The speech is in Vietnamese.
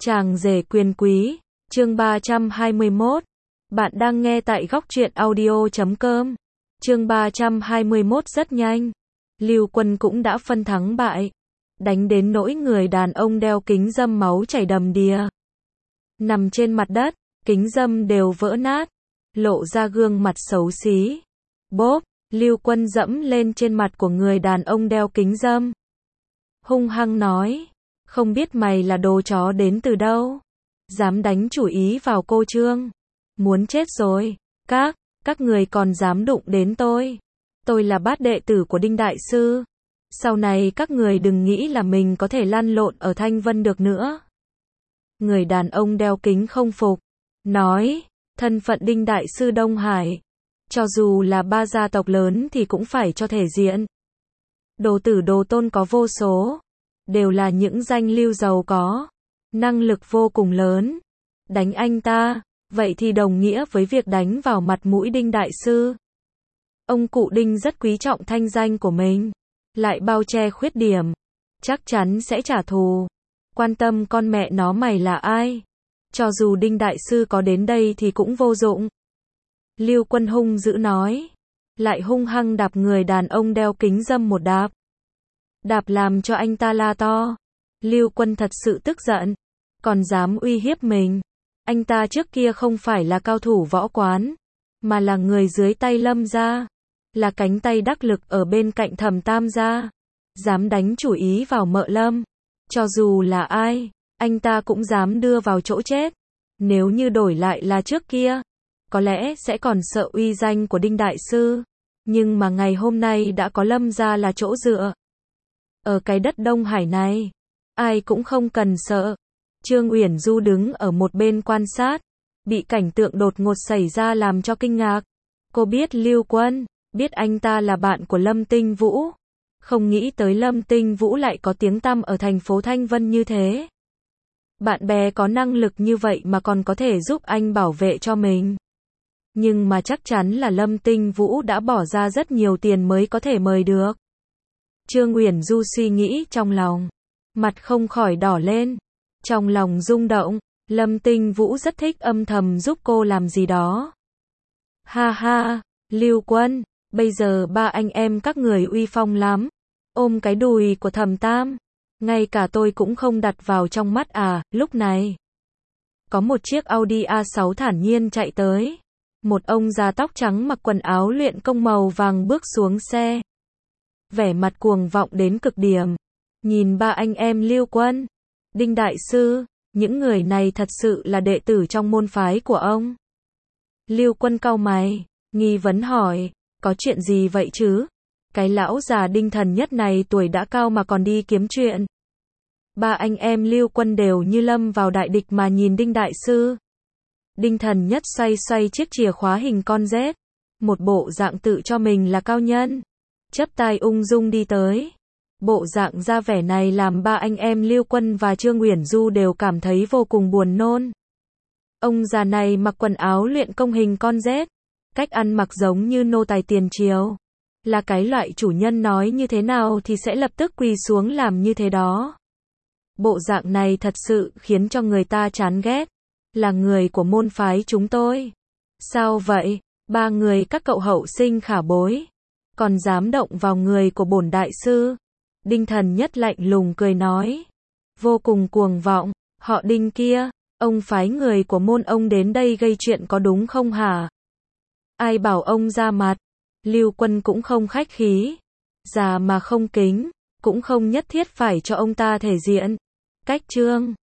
Chàng rể quyền quý, chương 321. Bạn đang nghe tại góc truyện audio.com. Chương 321 rất nhanh. Lưu Quân cũng đã phân thắng bại. Đánh đến nỗi người đàn ông đeo kính râm máu chảy đầm đìa. Nằm trên mặt đất, kính râm đều vỡ nát. Lộ ra gương mặt xấu xí. Bốp, Lưu Quân dẫm lên trên mặt của người đàn ông đeo kính râm. Hung hăng nói. Không biết mày là đồ chó đến từ đâu. Dám đánh chủ ý vào cô Trương. Muốn chết rồi. Các người còn dám đụng đến tôi. Tôi là bát đệ tử của Đinh Đại Sư. Sau này các người đừng nghĩ là mình có thể lăn lộn ở Thanh Vân được nữa. Người đàn ông đeo kính không phục. Nói, thân phận Đinh Đại Sư Đông Hải. Cho dù là ba gia tộc lớn thì cũng phải cho thể diện. Đồ tử đồ tôn có vô số. Đều là những danh lưu giàu có. Năng lực vô cùng lớn. Đánh anh ta, vậy thì đồng nghĩa với việc đánh vào mặt mũi Đinh Đại Sư. Ông cụ Đinh rất quý trọng thanh danh của mình. Lại bao che khuyết điểm. Chắc chắn sẽ trả thù. Quan tâm con mẹ nó mày là ai. Cho dù Đinh Đại Sư có đến đây thì cũng vô dụng. Lưu Quân hung dữ nói. Lại hung hăng đạp người đàn ông đeo kính râm một đạp. Đạp làm cho anh ta la to. Lưu Quân thật sự tức giận. Còn dám uy hiếp mình. Anh ta trước kia không phải là cao thủ võ quán. Mà là người dưới tay Lâm gia. Là cánh tay đắc lực ở bên cạnh Thẩm Tam gia. Dám đánh chủ ý vào mợ Lâm. Cho dù là ai, anh ta cũng dám đưa vào chỗ chết. Nếu như đổi lại là trước kia, có lẽ sẽ còn sợ uy danh của Đinh Đại Sư. Nhưng mà ngày hôm nay đã có Lâm gia là chỗ dựa. Ở cái đất Đông Hải này, ai cũng không cần sợ. Trương Uyển Du đứng ở một bên quan sát, bị cảnh tượng đột ngột xảy ra làm cho kinh ngạc. Cô biết Lưu Quân, biết anh ta là bạn của Lâm Tinh Vũ. Không nghĩ tới Lâm Tinh Vũ lại có tiếng tăm ở thành phố Thanh Vân như thế. Bạn bè có năng lực như vậy mà còn có thể giúp anh bảo vệ cho mình. Nhưng mà chắc chắn là Lâm Tinh Vũ đã bỏ ra rất nhiều tiền mới có thể mời được. Trương Uyển Du suy nghĩ trong lòng. Mặt không khỏi đỏ lên. Trong lòng rung động. Lâm Tinh Vũ rất thích âm thầm giúp cô làm gì đó. Ha ha, Lưu Quân, bây giờ ba anh em các người uy phong lắm. Ôm cái đùi của Thẩm Tam. Ngay cả tôi cũng không đặt vào trong mắt à. Lúc này, có một chiếc Audi A6 thản nhiên chạy tới. Một ông già tóc trắng mặc quần áo luyện công màu vàng bước xuống xe. Vẻ mặt cuồng vọng đến cực điểm. Nhìn ba anh em Lưu Quân, Đinh Đại Sư, những người này thật sự là đệ tử trong môn phái của ông. Lưu Quân cau mày, nghi vấn hỏi, có chuyện gì vậy chứ? Cái lão già Đinh Thần Nhất này tuổi đã cao mà còn đi kiếm chuyện. Ba anh em Lưu Quân đều như lâm vào đại địch mà nhìn Đinh Đại Sư. Đinh Thần Nhất xoay xoay chiếc chìa khóa hình con rết. Một bộ dạng tự cho mình là cao nhân. Chắp tay ung dung đi tới. Bộ dạng ra vẻ này làm ba anh em Lưu Quân và Trương Uyển Du đều cảm thấy vô cùng buồn nôn. Ông già này mặc quần áo luyện công hình con rết. Cách ăn mặc giống như nô tài tiền triều. Là cái loại chủ nhân nói như thế nào thì sẽ lập tức quỳ xuống làm như thế đó. Bộ dạng này thật sự khiến cho người ta chán ghét. Là người của môn phái chúng tôi. Sao vậy? Ba người các cậu hậu sinh khả bối. Còn dám động vào người của bổn đại sư. Đinh Thần Nhất lạnh lùng cười nói. Vô cùng cuồng vọng. Họ Đinh kia, ông phái người của môn ông đến đây gây chuyện có đúng không hả? Ai bảo ông ra mặt? Lưu Quân cũng không khách khí. Già mà không kính, cũng không nhất thiết phải cho ông ta thể diện. Cách Trương